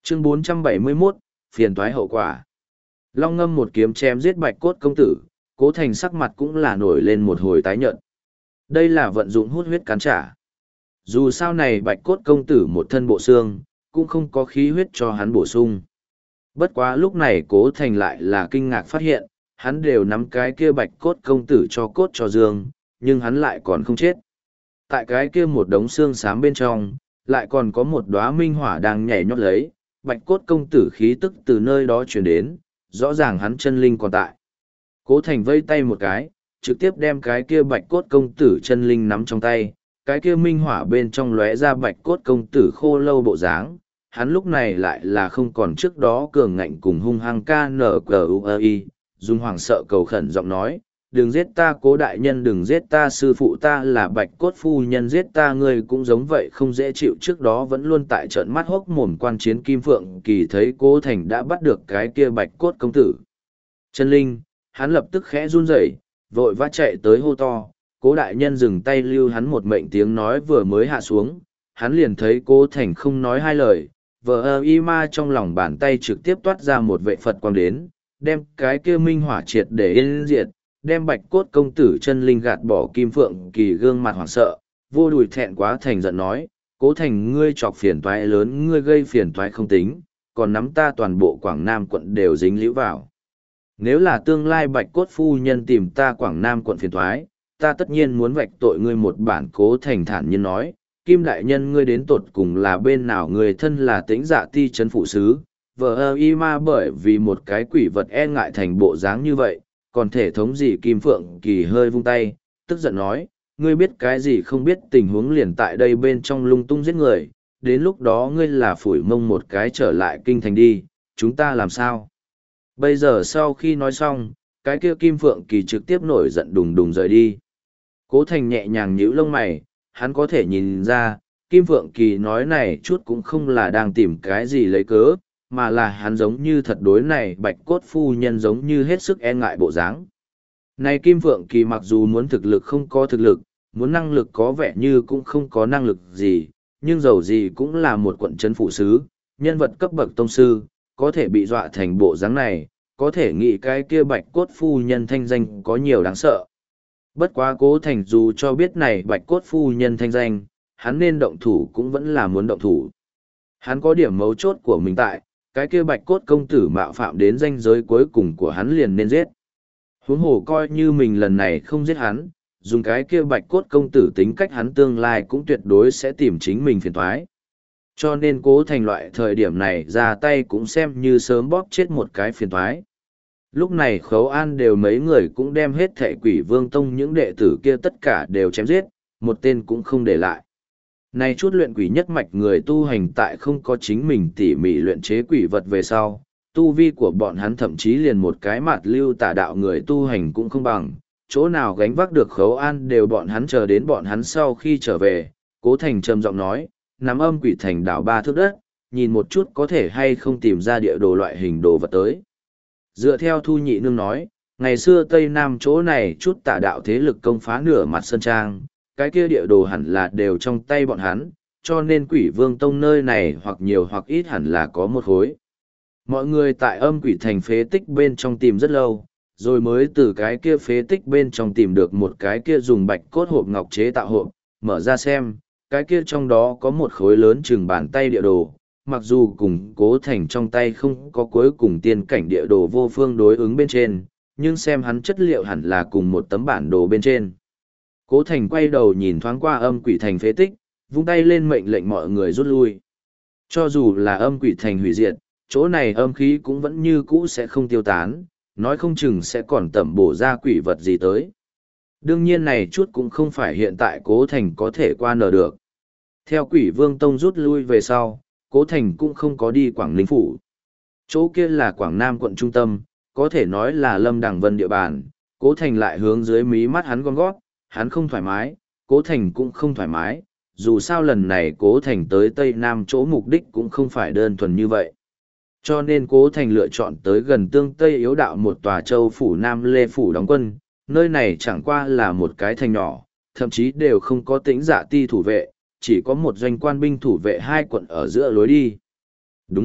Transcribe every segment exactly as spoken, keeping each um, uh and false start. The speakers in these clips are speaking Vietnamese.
Chương bốn trăm bảy mươi mốt, phiền toái hậu quả. Long Ngâm một kiếm chém giết Bạch Cốt công tử, Cố Thành sắc mặt cũng là nổi lên một hồi tái nhợt. Đây là vận dụng hút huyết cắn trả. Dù sao này Bạch Cốt công tử một thân bộ xương, cũng không có khí huyết cho hắn bổ sung. Bất quá lúc này Cố Thành lại là kinh ngạc phát hiện, hắn đều nắm cái kia Bạch Cốt công tử cho cốt cho dương, nhưng hắn lại còn không chết. Tại cái kia một đống xương xám bên trong, lại còn có một đóa minh hỏa đang nhảy nhót lấy, Bạch Cốt công tử khí tức từ nơi đó truyền đến, rõ ràng hắn chân linh còn tại. Cố Thành vây tay một cái, trực tiếp đem cái kia Bạch Cốt công tử chân linh nắm trong tay, cái kia minh hỏa bên trong lóe ra Bạch Cốt công tử khô lâu bộ dáng, hắn lúc này lại là không còn trước đó cường ngạnh cùng hung hăng ca nở cờ u i, dùng hoàng sợ cầu khẩn giọng nói, đừng giết ta Cố đại nhân, đừng giết ta, sư phụ ta là Bạch Cốt phu nhân, giết ta, ngươi cũng giống vậy không dễ chịu. Trước đó vẫn luôn tại trận mắt hốc mồm quan chiến Kim Phượng Kỳ thấy Cố Thành đã bắt được cái kia Bạch Cốt công tử chân linh, hắn lập tức khẽ run rẩy, vội vã chạy tới hô to, Cố đại nhân dừng tay, lưu hắn một mệnh. Tiếng nói vừa mới hạ xuống, hắn liền thấy Cố Thành không nói hai lời, vờ ơ y ma trong lòng bàn tay trực tiếp toát ra một vệ Phật quang đến, đem cái kia minh hỏa triệt để yên diệt, đem Bạch Cốt công tử chân linh gạt bỏ. Kim Phượng Kỳ gương mặt hoảng sợ, vô đùi thẹn quá thành giận nói, Cố Thành, ngươi chọc phiền toái lớn, ngươi gây phiền toái không tính, còn nắm ta toàn bộ Quảng Nam quận đều dính líu vào. Nếu là tương lai Bạch Cốt phu nhân tìm ta Quảng Nam quận phiền toái, ta tất nhiên muốn vạch tội ngươi một bản. Cố Thành thản nhiên nói, Kim đại nhân, ngươi đến tột cùng là bên nào? Người thân là Tĩnh Dạ ti trấn phụ sứ, vờ ơ y ma bởi vì một cái quỷ vật e ngại thành bộ dáng như vậy, còn thể thống gì? Kim Phượng Kỳ hơi vung tay, tức giận nói, ngươi biết cái gì không biết, tình huống liền tại đây bên trong lung tung giết người, đến lúc đó ngươi là phủi mông một cái trở lại kinh thành đi, chúng ta làm sao? Bây giờ sau khi nói xong, cái kia Kim Phượng Kỳ trực tiếp nổi giận đùng đùng rời đi. Cố Thành nhẹ nhàng nhíu lông mày, hắn có thể nhìn ra, Kim Phượng Kỳ nói này chút cũng không là đang tìm cái gì lấy cớ, mà là hắn giống như thật đối này Bạch Cốt phu nhân giống như hết sức e ngại bộ dáng. Này Kim Phượng Kỳ mặc dù muốn thực lực không có thực lực, muốn năng lực có vẻ như cũng không có năng lực gì, nhưng dầu gì cũng là một quận trấn phụ sứ, nhân vật cấp bậc tông sư, có thể bị dọa thành bộ dáng này, có thể nghĩ cái kia Bạch Cốt phu nhân thanh danh có nhiều đáng sợ. Bất quá Cố Thành dù cho biết này Bạch Cốt phu nhân thanh danh, hắn nên động thủ cũng vẫn là muốn động thủ. Hắn có điểm mấu chốt của mình tại, cái kia Bạch Cốt công tử mạo phạm đến ranh giới cuối cùng của hắn liền nên giết. Huống hồ coi như mình lần này không giết hắn, dùng cái kia Bạch Cốt công tử tính cách, hắn tương lai cũng tuyệt đối sẽ tìm chính mình phiền toái. Cho nên Cố Thành loại thời điểm này ra tay cũng xem như sớm bóp chết một cái phiền toái. Lúc này Khấu An đều mấy người cũng đem hết thệ Quỷ Vương Tông những đệ tử kia tất cả đều chém giết, một tên cũng không để lại. Này chút luyện quỷ nhất mạch người tu hành tại không có chính mình tỉ mỉ luyện chế quỷ vật về sau, tu vi của bọn hắn thậm chí liền một cái mạt lưu tả đạo người tu hành cũng không bằng, chỗ nào gánh vác được Khấu An đều bọn hắn chờ đến bọn hắn sau khi trở về. Cố Thành trầm giọng nói, nắm âm quỷ thành đảo ba thước đất, nhìn một chút có thể hay không tìm ra địa đồ loại hình đồ vật tới. Dựa theo Thu Nhị Nương nói, ngày xưa Tây Nam chỗ này chút tả đạo thế lực công phá nửa mặt sơn trang, cái kia địa đồ hẳn là đều trong tay bọn hắn, cho nên Quỷ Vương Tông nơi này hoặc nhiều hoặc ít hẳn là có một khối. Mọi người tại âm quỷ thành phế tích bên trong tìm rất lâu, rồi mới từ cái kia phế tích bên trong tìm được một cái kia dùng bạch cốt hộp ngọc chế tạo hộp, mở ra xem, cái kia trong đó có một khối lớn chừng bàn tay địa đồ, mặc dù cùng Cố Thành trong tay không có cuối cùng tiên cảnh địa đồ vô phương đối ứng bên trên, nhưng xem hắn chất liệu hẳn là cùng một tấm bản đồ bên trên. Cố Thành quay đầu nhìn thoáng qua âm quỷ thành phế tích, vung tay lên mệnh lệnh mọi người rút lui. Cho dù là âm quỷ thành hủy diệt, chỗ này âm khí cũng vẫn như cũ sẽ không tiêu tán, nói không chừng sẽ còn tẩm bổ ra quỷ vật gì tới. Đương nhiên này chút cũng không phải hiện tại Cố Thành có thể qua nở được. Theo Quỷ Vương Tông rút lui về sau, Cố Thành cũng không có đi Quảng Ninh Phủ. Chỗ kia là Quảng Nam quận trung tâm, có thể nói là Lâm Đằng Vân địa bàn. Cố Thành lại hướng dưới mí mắt hắn gom gót, hắn không thoải mái, Cố Thành cũng không thoải mái. Dù sao lần này Cố Thành tới Tây Nam chỗ mục đích cũng không phải đơn thuần như vậy. Cho nên Cố Thành lựa chọn tới gần tương Tây yếu đạo một tòa châu phủ Nam Lê Phủ đóng quân, nơi này chẳng qua là một cái thành nhỏ, thậm chí đều không có Tĩnh Dạ ti thủ vệ, chỉ có một doanh quan binh thủ vệ hai quận ở giữa lối đi. Đúng,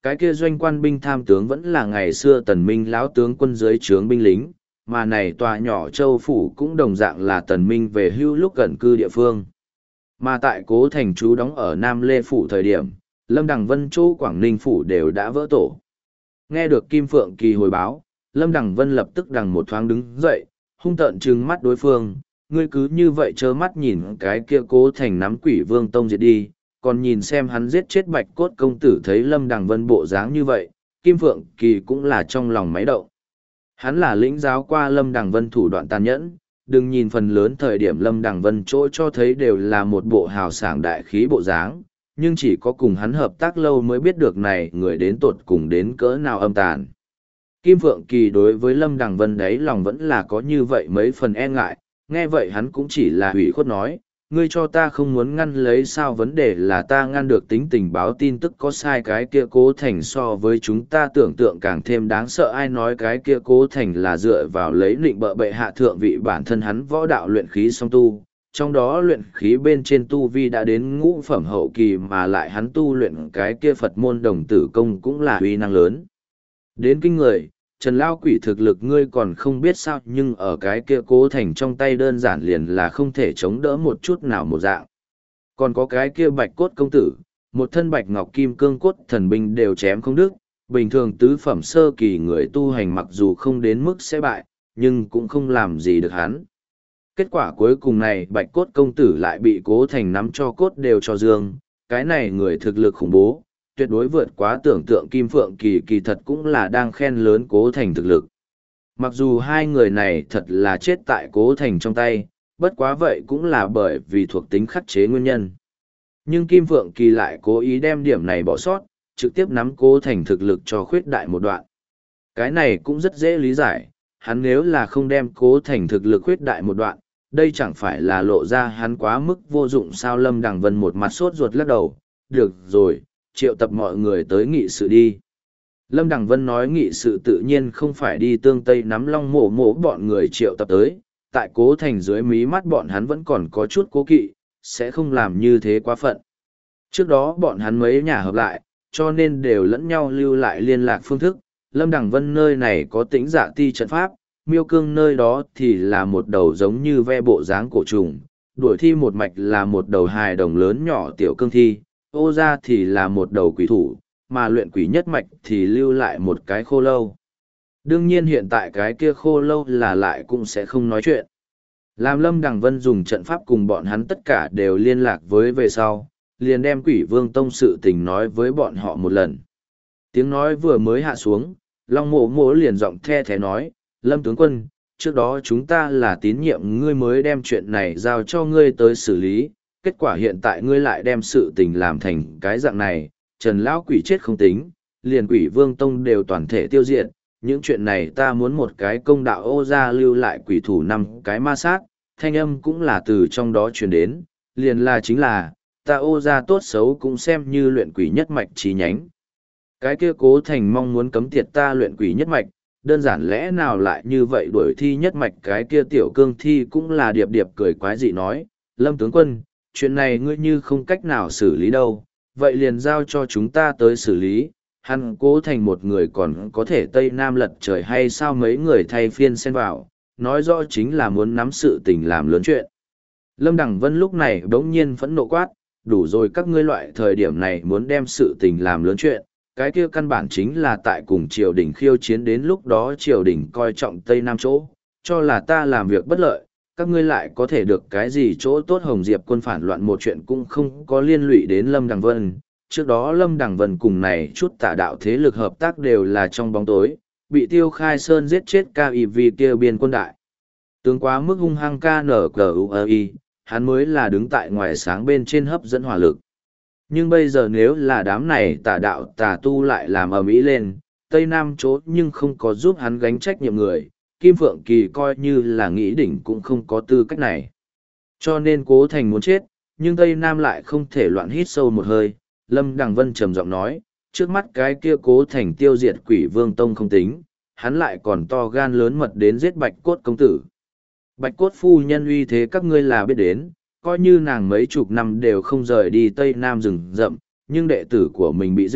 cái kia doanh quan binh tham tướng vẫn là ngày xưa tần minh lão tướng quân dưới trướng binh lính, mà này tòa nhỏ châu phủ cũng đồng dạng là tần minh về hưu lúc gần cư địa phương. Mà tại cố thành chú đóng ở Nam Lê Phủ thời điểm, Lâm Đằng Vân chỗ Quảng Ninh Phủ đều đã vỡ tổ. Nghe được Kim Phượng Kỳ hồi báo, Lâm Đằng Vân lập tức đằng một thoáng đứng dậy, hung tợn trừng mắt đối phương, ngươi cứ như vậy trơ mắt nhìn cái kia cố thành nắm Quỷ Vương Tông diệt đi, còn nhìn xem hắn giết chết Bạch Cốt công tử. Thấy Lâm Đằng Vân bộ dáng như vậy, Kim Phượng Kỳ cũng là trong lòng máy động. Hắn là lĩnh giáo qua Lâm Đằng Vân thủ đoạn tàn nhẫn, đừng nhìn phần lớn thời điểm Lâm Đằng Vân chỗ cho thấy đều là một bộ hào sảng đại khí bộ dáng, nhưng chỉ có cùng hắn hợp tác lâu mới biết được này người đến tột cùng đến cỡ nào âm tàn. Kim Phượng Kỳ đối với Lâm Đằng Vân đấy lòng vẫn là có như vậy mấy phần e ngại, nghe vậy hắn cũng chỉ là hủy khuất nói, ngươi cho ta không muốn ngăn lấy sao, vấn đề là ta ngăn được tính tình báo tin tức có sai, cái kia cố thành so với chúng ta tưởng tượng càng thêm đáng sợ. Ai nói cái kia cố thành là dựa vào lấy lịnh bợ bệ hạ thượng vị, bản thân hắn võ đạo luyện khí song tu, trong đó luyện khí bên trên tu vi đã đến ngũ phẩm hậu kỳ, mà lại hắn tu luyện cái kia Phật môn đồng tử công cũng là uy năng lớn đến kinh người. Trần Lao Quỷ thực lực ngươi còn không biết sao, nhưng ở cái kia cố thành trong tay đơn giản liền là không thể chống đỡ một chút nào một dạng. Còn có cái kia Bạch Cốt công tử, một thân bạch ngọc kim cương cốt thần binh đều chém không đứt, bình thường tứ phẩm sơ kỳ người tu hành mặc dù không đến mức sẽ bại, nhưng cũng không làm gì được hắn. Kết quả cuối cùng này Bạch Cốt công tử lại bị cố thành nắm cho cốt đều cho dương, cái này người thực lực khủng bố, tuyệt đối vượt quá tưởng tượng. Kim Phượng Kỳ kỳ thật cũng là đang khen lớn cố thành thực lực. Mặc dù hai người này thật là chết tại cố thành trong tay, bất quá vậy cũng là bởi vì thuộc tính khắc chế nguyên nhân. Nhưng Kim Phượng Kỳ lại cố ý đem điểm này bỏ sót, trực tiếp nắm cố thành thực lực cho khuyết đại một đoạn. Cái này cũng rất dễ lý giải, hắn nếu là không đem cố thành thực lực khuyết đại một đoạn, đây chẳng phải là lộ ra hắn quá mức vô dụng sao. Lâm Đằng Vân một mặt sốt ruột lắc đầu, được rồi, triệu tập mọi người tới nghị sự đi. Lâm Đằng Vân nói nghị sự tự nhiên không phải đi tương tây nắm long mổ mổ bọn người triệu tập tới, tại cố thành dưới mí mắt bọn hắn vẫn còn có chút cố kỵ, sẽ không làm như thế quá phận. Trước đó bọn hắn mấy nhà hợp lại, cho nên đều lẫn nhau lưu lại liên lạc phương thức. Lâm Đằng Vân nơi này có tĩnh dạ ti trận pháp, miêu cương nơi đó thì là một đầu giống như ve bộ dáng cổ trùng, đuổi thi một mạch là một đầu hài đồng lớn nhỏ tiểu cương thi, ô ra thì là một đầu quỷ thủ, mà luyện quỷ nhất mạch thì lưu lại một cái khô lâu. Đương nhiên hiện tại cái kia khô lâu là lại cũng sẽ không nói chuyện. Làm Lâm Đằng Vân dùng trận pháp cùng bọn hắn tất cả đều liên lạc với về sau, liền đem Quỷ Vương Tông sự tình nói với bọn họ một lần. Tiếng nói vừa mới hạ xuống, Long Mộ Mộ liền giọng the thế nói, Lâm tướng quân, trước đó chúng ta là tín nhiệm ngươi mới đem chuyện này giao cho ngươi tới xử lý, kết quả hiện tại ngươi lại đem sự tình làm thành cái dạng này, Trần Lão Quỷ chết không tính, liền Quỷ Vương Tông đều toàn thể tiêu diệt, những chuyện này ta muốn một cái công đạo. Ô gia lưu lại quỷ thủ năm cái ma sát, thanh âm cũng là từ trong đó truyền đến, liền là chính là, ta Ô gia tốt xấu cũng xem như luyện quỷ nhất mạch chi nhánh. Cái kia cố thành mong muốn cấm tiệt ta luyện quỷ nhất mạch, đơn giản lẽ nào lại như vậy đuổi thi nhất mạch. Cái kia tiểu cương thi cũng là điệp điệp cười quái dị nói, Lâm tướng quân, chuyện này ngươi như không cách nào xử lý đâu, vậy liền giao cho chúng ta tới xử lý. Hắn cố thành một người còn có thể tây nam lật trời hay sao, mấy người thay phiên xen vào, nói rõ chính là muốn nắm sự tình làm lớn chuyện. Lâm Đằng Vân lúc này bỗng nhiên phẫn nộ quát, đủ rồi, các ngươi loại thời điểm này muốn đem sự tình làm lớn chuyện, cái kia căn bản chính là tại cùng triều đình khiêu chiến, đến lúc đó triều đình coi trọng tây nam chỗ, cho là ta làm việc bất lợi, các ngươi lại có thể được cái gì chỗ tốt. Hồng Diệp quân phản loạn một chuyện cũng không có liên lụy đến Lâm Đằng Vân. Trước đó Lâm Đằng Vân cùng này chút tà đạo thế lực hợp tác đều là trong bóng tối, bị Tiêu Khai Sơn giết chết ca y vì kia biên quân đại. Tướng quá mức hung hăng ca nở cờ u i, hắn mới là đứng tại ngoài sáng bên trên hấp dẫn hỏa lực. Nhưng bây giờ nếu là đám này tà đạo tà tu lại làm ầm ĩ lên, Tây Nam chỗ nhưng không có giúp hắn gánh trách nhiệm người, Kim Phượng Kỳ coi như là nghĩ đỉnh cũng không có tư cách này. Cho nên cố thành muốn chết, nhưng Tây Nam lại không thể loạn hít sâu một hơi. Lâm Đằng Vân trầm giọng nói, trước mắt cái kia cố thành tiêu diệt Quỷ Vương Tông không tính, hắn lại còn to gan lớn mật đến giết Bạch Cốt công tử. Bạch Cốt phu nhân uy thế các ngươi là biết đến, coi như nàng mấy chục năm đều không rời đi Tây Nam rừng rậm, nhưng đệ tử của mình bị giết,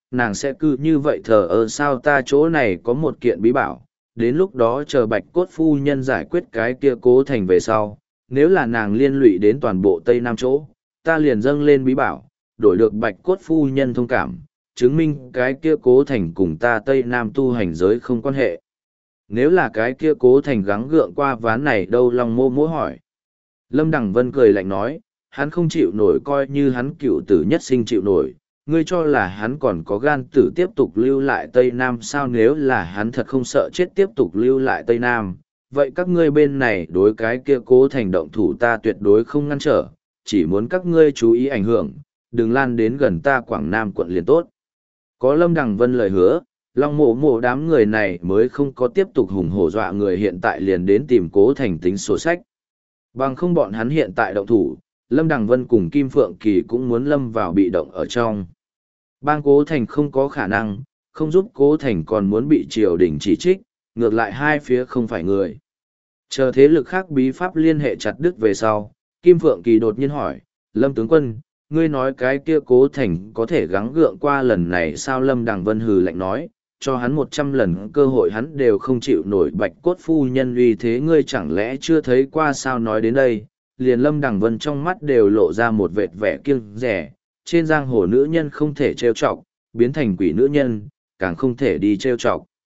nàng sẽ cứ như vậy thờ ơ sao? Ta chỗ này có một kiện bí bảo, đến lúc đó chờ bạch cốt phu nhân giải quyết cái kia Cố Thành về sau, nếu là nàng liên lụy đến toàn bộ Tây Nam chỗ, ta liền dâng lên bí bảo, đổi được bạch cốt phu nhân thông cảm, chứng minh cái kia Cố Thành cùng ta Tây Nam tu hành giới không quan hệ. Nếu là cái kia Cố Thành gắng gượng qua ván này đâu? Long mô mỗ hỏi. Lâm Đằng Vân cười lạnh nói, hắn không chịu nổi coi như hắn cựu tử nhất sinh chịu nổi, ngươi cho là hắn còn có gan tử tiếp tục lưu lại Tây Nam sao? Nếu là hắn thật không sợ chết tiếp tục lưu lại Tây Nam, vậy các ngươi bên này đối cái kia Cố Thành động thủ ta tuyệt đối không ngăn trở, chỉ muốn các ngươi chú ý ảnh hưởng, đừng lan đến gần ta Quảng Nam quận liền tốt. Có Lâm Đằng Vân lời hứa, Long mộ mộ đám người này mới không có tiếp tục hùng hổ dọa người hiện tại liền đến tìm Cố Thành tính sổ sách. Bằng không bọn hắn hiện tại động thủ, Lâm Đằng Vân cùng Kim Phượng Kỳ cũng muốn lâm vào bị động ở trong. Bang Cố Thành không có khả năng, không giúp Cố Thành còn muốn bị triều đình chỉ trích, ngược lại hai phía không phải người. Chờ thế lực khác bí pháp liên hệ chặt đứt về sau, Kim Phượng Kỳ đột nhiên hỏi, Lâm tướng quân, ngươi nói cái kia Cố Thành có thể gắng gượng qua lần này sao? Lâm Đằng Vân hừ lạnh nói, cho hắn một trăm lần cơ hội hắn đều không chịu nổi bạch cốt phu nhân uy thế, ngươi chẳng lẽ chưa thấy qua sao? Nói đến đây, liền Lâm Đằng Vân trong mắt đều lộ ra một vệt vẻ kiêng rẻ, trên giang hồ nữ nhân không thể trêu chọc, biến thành quỷ nữ nhân, càng không thể đi trêu chọc.